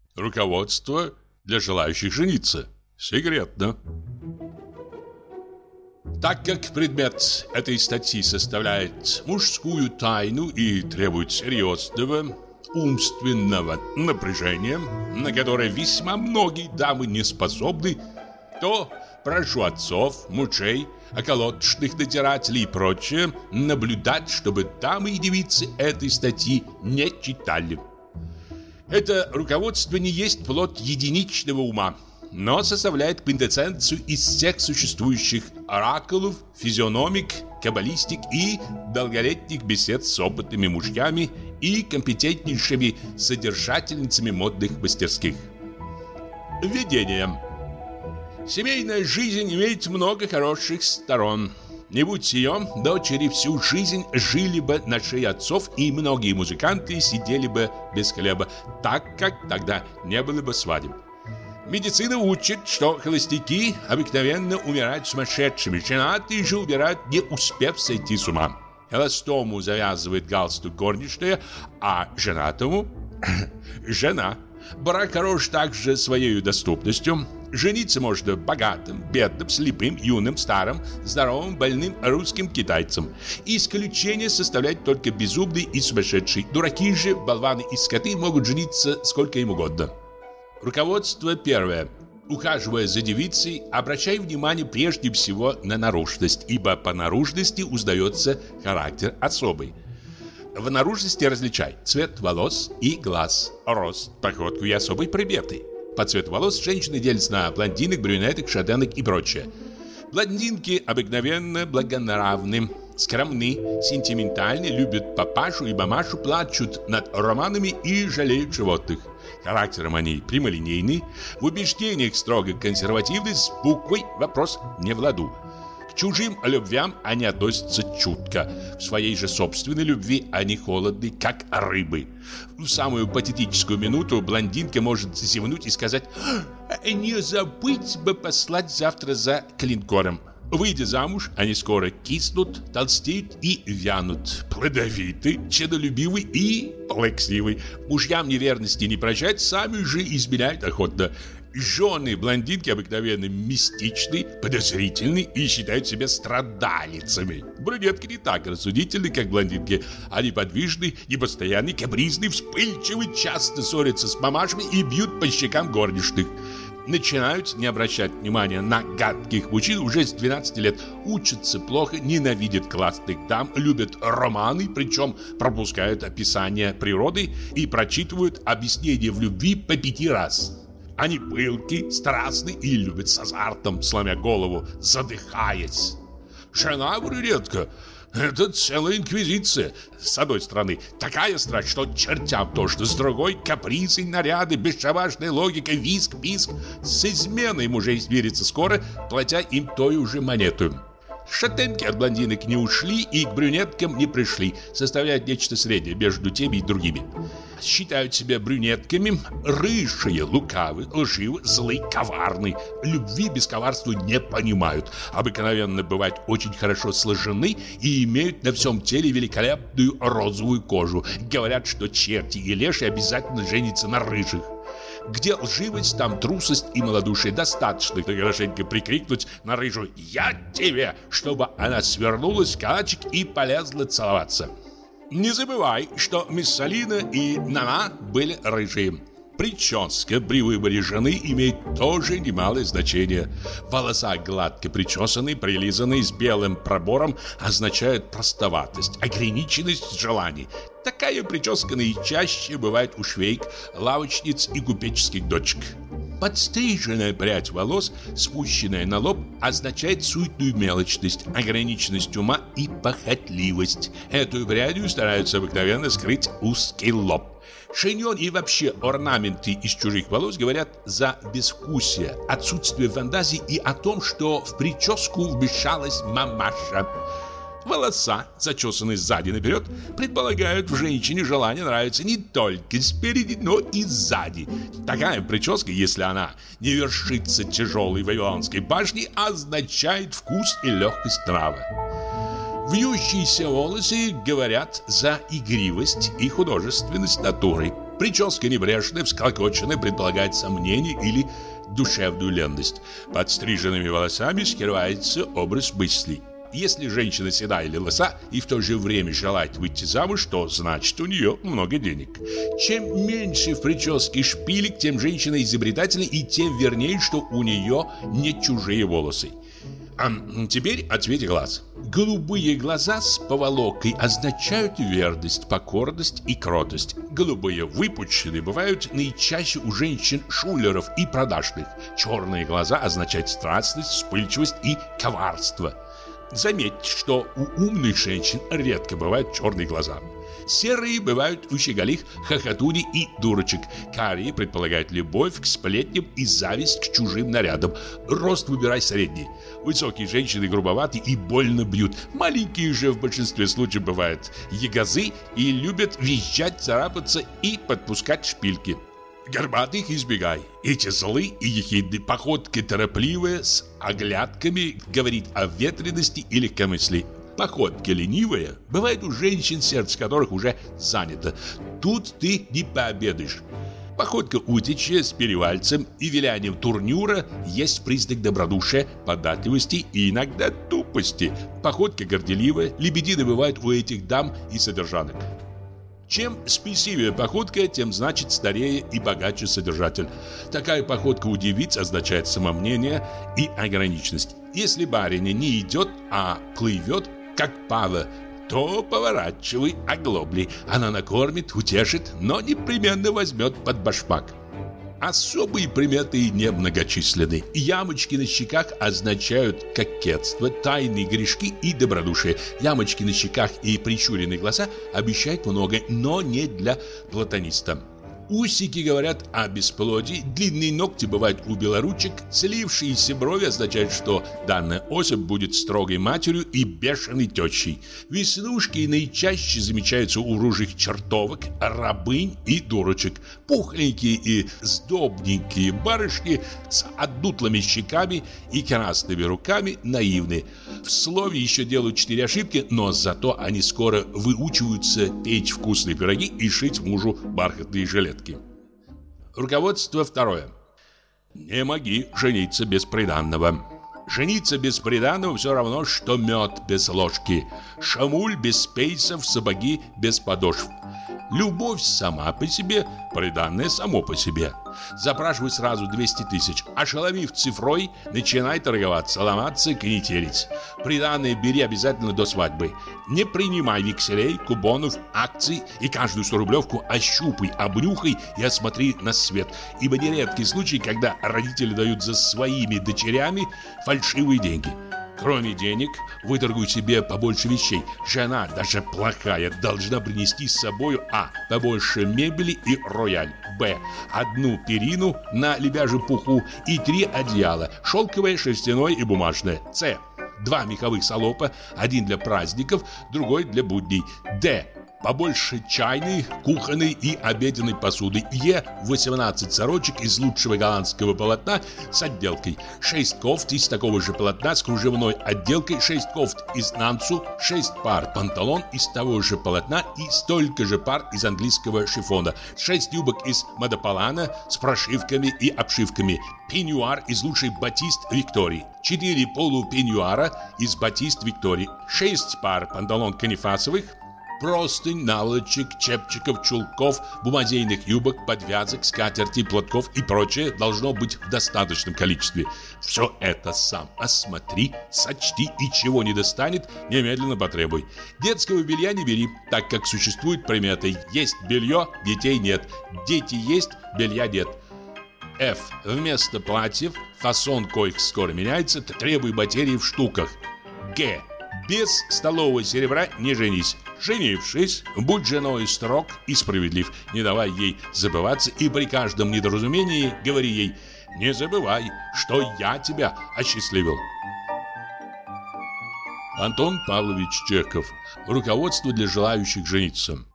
Руководство для желающих жениться. Секретно. Так как предмет этой статьи составляет мужскую тайну и требует серьезного умственного напряжения, на которое весьма многие дамы не способны, то прошу отцов, мужей, околоточных надзирателей и прочее наблюдать, чтобы дамы и девицы этой статьи не читали. Это руководство не есть плод единичного ума, но составляет квинтэссенцию из всех существующих оракулов, физиономик, каббалистик и долголетних бесед с опытными мужьями и компетентнейшими содержательницами модных мастерских. Введение. Семейная жизнь имеет много хороших сторон. Не будь ее, дочери всю жизнь жили бы на шее отцов, и многие музыканты сидели бы без хлеба, так как тогда не было бы свадеб. Медицина учит, что холостяки обыкновенно умирают сумасшедшими, женатые же умирают, не успев сойти с ума. Холостому завязывает галстук горничная, а женатому – жена. Брак хорош также своей доступностью. Жениться можно богатым, бедным, слепым, юным, старым, здоровым, больным, русским, китайцам. Исключение составляет только безумный и сумасшедший. Дураки же, болваны и скоты могут жениться сколько им угодно. Руководство первое. Ухаживая за девицей, обращай внимание прежде всего на наружность, ибо по наружности узнается характер особый. В наружности различай цвет волос и глаз, рост, походку и особые приметы. По цвету волос женщины делятся на блондинок, брюнеток, шатенок и прочее. Блондинки обыкновенно благонравны, скромны, сентиментальны, любят папашу и мамашу, плачут над романами и жалеют животных. Характером они прямолинейны, в убеждениях строго консервативны, с буквой вопрос не в ладу. К чужим любвям они относятся чутко, в своей же собственной любви они холодны, как рыбы. В самую патетическую минуту блондинка может зевнуть и сказать: «Не забыть бы послать завтра за клинкором». Выйдя замуж, они скоро киснут, толстеют и вянут. Плодовиты, чадолюбивы и плаксивы. Мужьям неверности не прощать, сами же изменяют охотно. Жены блондинки обыкновенно мистичны, подозрительны и считают себя страдалицами. Брюнетки не так рассудительны, как блондинки. Они подвижны, непостоянны, капризны, вспыльчивы, часто ссорятся с мамашами и бьют по щекам горничных. Начинают не обращать внимания на гадких мужчин уже с 12 лет. Учатся плохо, ненавидят классных дам, любят романы, причем пропускают описание природы и прочитывают объяснение в любви по 5 раз. Они пылки, страстны и любят с азартом, сломя голову, задыхаясь. Жена брюнетка — это целая инквизиция. С одной стороны, такая страсть, что чертям тошно. С другой — капризы, наряды, бесшабашная логика, визг, писк. С изменой мужей смирится скоро, платя им той же монету. Шатенки от блондинок не ушли и к брюнеткам не пришли, составляют нечто среднее между теми и другими. Считают себя брюнетками, рыжие, лукавы, лживы, злы, коварны. Любви без коварства не понимают. Обыкновенно бывают очень хорошо сложены и имеют на всем теле великолепную розовую кожу. Говорят, что черти и леши обязательно женятся на рыжих. Где лживость, там трусость и малодушие. Достаточно хорошенько прикрикнуть на рыжую «Я тебе!», чтобы она свернулась в калачик и полезла целоваться. Не забывай, что Миссалина и Нана были рыжие. Прическа при выборе жены имеет тоже немалое значение. Волоса гладко причесанные, прилизанные, с белым пробором означают простоватость, ограниченность желаний. Такая прическа наичаще бывает у швейк, лавочниц и купеческих дочек. Подстриженная прядь волос, спущенная на лоб, означает суетную мелочность, ограниченность ума и похотливость. Эту прядью стараются обыкновенно скрыть узкий лоб. Шиньон и вообще орнаменты из чужих волос говорят за безвкусие, отсутствие фантазии и о том, что в прическу вмешалась мамаша. Волоса, зачесанные сзади наперед, предполагают в женщине желание нравиться не только спереди, но и сзади. Такая прическа, если она не вершится тяжелой вавилонской башней, означает вкус и легкость нрава. Вьющиеся волосы говорят за игривость и художественность натуры. Прическа небрежная, всклокоченная, предполагает сомнение или душевную ленность. Под стриженными волосами скрывается образ мыслей. Если женщина седая или лыса и в то же время желает выйти замуж, то значит у нее много денег. Чем меньше в прическе шпилек, тем женщина изобретательнее и тем вернее, что у нее не чужие волосы. А теперь о цвете глаз. Голубые глаза с поволокой означают верность, покорность и кротость. Голубые выпученные бывают наичаще у женщин-шулеров и продажных. Черные глаза означают страстность, вспыльчивость и коварство. Заметьте, что у умных женщин редко бывают черные глаза. Серые бывают у щеголих, хохотуней и дурочек. Карие предполагают любовь к сплетням и зависть к чужим нарядам. Рост выбирай средний. Высокие женщины грубоваты и больно бьют. Маленькие же в большинстве случаев бывают ягозы и любят визжать, царапаться и подпускать шпильки. Горбатых избегай. Эти злы и ехидны, походка торопливая, с оглядками, говорит о ветрености и легкомыслии. Походка ленивая бывает у женщин, сердце которых уже занято. Тут ты не пообедаешь. Походка утичья с перевальцем и вилянием турнюра есть признак добродушия, податливости и иногда тупости. Походка горделивая, лебедины бывают у этих дам и содержанок. Чем спесивее походка, тем значит старее и богаче содержатель. Такая походка у девиц означает самомнение и ограниченность. Если барыня не идет, а плывет, как пава, то поворачивай оглобли. Она накормит, утешит, но непременно возьмет под башмак. Особые приметы немногочисленны. Ямочки на щеках означают кокетство, тайные грешки и добродушие. Ямочки на щеках и прищуренные глаза обещают много, но не для платониста. Усики говорят о бесплодии, длинные ногти бывают у белоручек, слившиеся брови означают, что данная особь будет строгой матерью и бешеной тещей. Веснушки наичаще замечаются у ружьих чертовок, рабынь и дурочек. Пухленькие и сдобненькие барышни с отдутлыми щеками и красными руками наивны. В слове еще делают 4 ошибки, но зато они скоро выучиваются печь вкусные пироги и шить мужу бархатные жилетки. Руководство второе. Не моги жениться без приданного. Жениться без приданого все равно, что мед без ложки. Шамуль без пейсов, сапоги без подошв. Любовь сама по себе, приданное само по себе. Запрашивай сразу 200 тысяч. Ошеломив цифрой, начинай торговаться, ломаться, конетерить. Приданное бери обязательно до свадьбы. Не принимай векселей, купонов, акций и каждую 100-рублевку ощупай, обнюхай и осмотри на свет. Ибо нередкий случай, когда родители дают за своими дочерями фальшивые деньги. Кроме денег, выторгуй себе побольше вещей. Жена, даже плохая, должна принести с собой побольше мебели и рояль. Одну перину на лебяжьем пуху и 3 одеяла, шелковое, шерстяное и бумажное. 2 меховых салопа, один для праздников, другой для будней. Побольше чайной, кухонной и обеденной посуды. 18 сорочек из лучшего голландского полотна с отделкой. 6 кофт из такого же полотна с кружевной отделкой. 6 кофт из нанцу. 6 пар панталон из того же полотна и столько же пар из английского шифона. 6 юбок из мадополана с прошивками и обшивками. Пеньюар из лучшей батист Виктории. 4 полупеньюара из батист Виктории. 6 пар панталон канифасовых. Простынь, наволочек, чепчиков, чулков, бумазейных юбок, подвязок, скатертей, платков и прочее должно быть в достаточном количестве. Все это сам осмотри, сочти и чего не достанет, немедленно потребуй. Детского белья не бери, так как существует примета: есть белье, детей нет, дети есть, белья нет. Вместо платьев, фасон коих скоро меняется, требуй материи в штуках. Без столового серебра не женись. Женившись, будь женой строг и справедлив. Не давай ей забываться и при каждом недоразумении говори ей: не забывай, что я тебя осчастливил. Антон Павлович Чехов. Руководство для желающих жениться.